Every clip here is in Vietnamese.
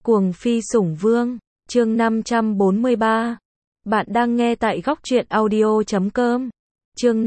Cuồng phi sủng vương, chương 543. Bạn đang nghe tại góc truyện audio.com. Chương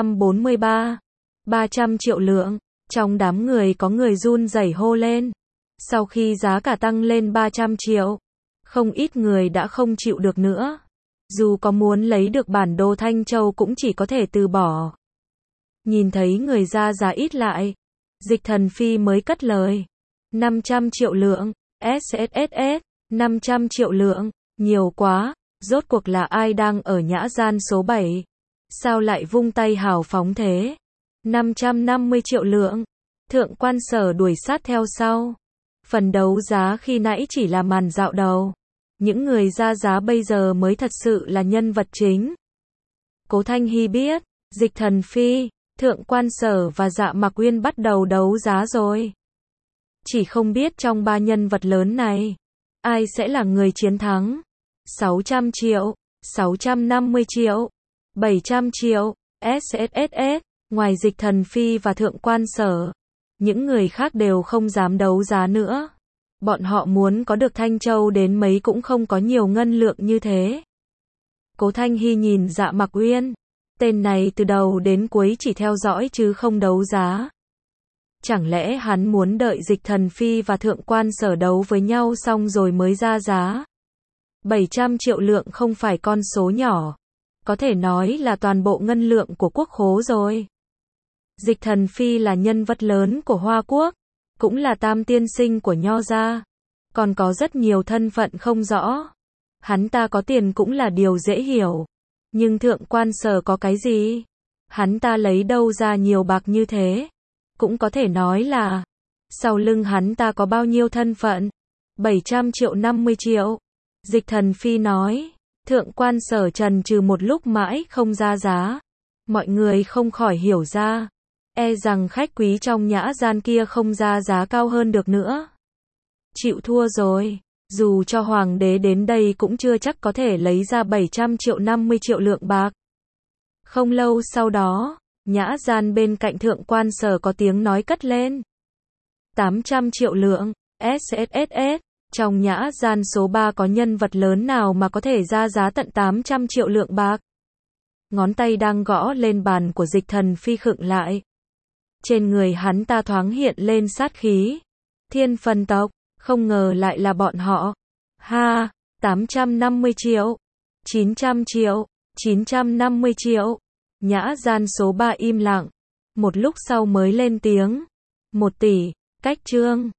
543. 300 triệu lượng. Trong đám người có người run rẩy hô lên. Sau khi giá cả tăng lên 300 triệu, không ít người đã không chịu được nữa. Dù có muốn lấy được bản đồ Thanh Châu cũng chỉ có thể từ bỏ. Nhìn thấy người ra giá ít lại, Dịch Thần Phi mới cất lời. 500 triệu lượng. SSSS, 500 triệu lượng, nhiều quá, rốt cuộc là ai đang ở nhã gian số 7? Sao lại vung tay hào phóng thế? 550 triệu lượng, Thượng Quan Sở đuổi sát theo sau. Phần đấu giá khi nãy chỉ là màn dạo đầu. Những người ra giá bây giờ mới thật sự là nhân vật chính. Cố Thanh Hy biết, Dịch Thần Phi, Thượng Quan Sở và Dạ Mặc Uyên bắt đầu đấu giá rồi. Chỉ không biết trong ba nhân vật lớn này, ai sẽ là người chiến thắng. 600 triệu, 650 triệu, 700 triệu, SSSS, ngoài Dịch Thần Phi và Thượng Quan Sở, những người khác đều không dám đấu giá nữa. Bọn họ muốn có được Thanh Châu đến mấy cũng không có nhiều ngân lượng như thế. Cố Thanh Hy nhìn Dạ Mặc Uyên, tên này từ đầu đến cuối chỉ theo dõi chứ không đấu giá. Chẳng lẽ hắn muốn đợi Dịch Thần Phi và Thượng Quan Sở đấu với nhau xong rồi mới ra giá? 700 triệu lượng không phải con số nhỏ, có thể nói là toàn bộ ngân lượng của quốc khố rồi. Dịch Thần Phi là nhân vật lớn của Hoa Quốc, cũng là tam tiên sinh của Nho gia, còn có rất nhiều thân phận không rõ. Hắn ta có tiền cũng là điều dễ hiểu, nhưng Thượng Quan Sở có cái gì? Hắn ta lấy đâu ra nhiều bạc như thế? Cũng có thể nói là, sau lưng hắn ta có bao nhiêu thân phận? 700 triệu 50 triệu. Dịch Thần Phi nói. Thượng Quan Sở trần trừ một lúc mãi không ra giá. Mọi người không khỏi hiểu ra. E rằng khách quý trong nhã gian kia không ra giá cao hơn được nữa. Chịu thua rồi. Dù cho hoàng đế đến đây cũng chưa chắc có thể lấy ra 700 triệu 50 triệu lượng bạc. Không lâu sau đó, nhã gian bên cạnh Thượng Quan Sở có tiếng nói cất lên. 800 triệu lượng, SSSS, trong nhã gian số 3 có nhân vật lớn nào mà có thể ra giá tận 800 triệu lượng bạc? Ngón tay đang gõ lên bàn của Dịch Thần Phi khựng lại. Trên người hắn ta thoáng hiện lên sát khí. Thiên Phần tộc, không ngờ lại là bọn họ. Ha, 850 triệu, 900 triệu, 950 triệu. Nhã gian số 3 im lặng, một lúc sau mới lên tiếng. 1 tỷ, cách trương.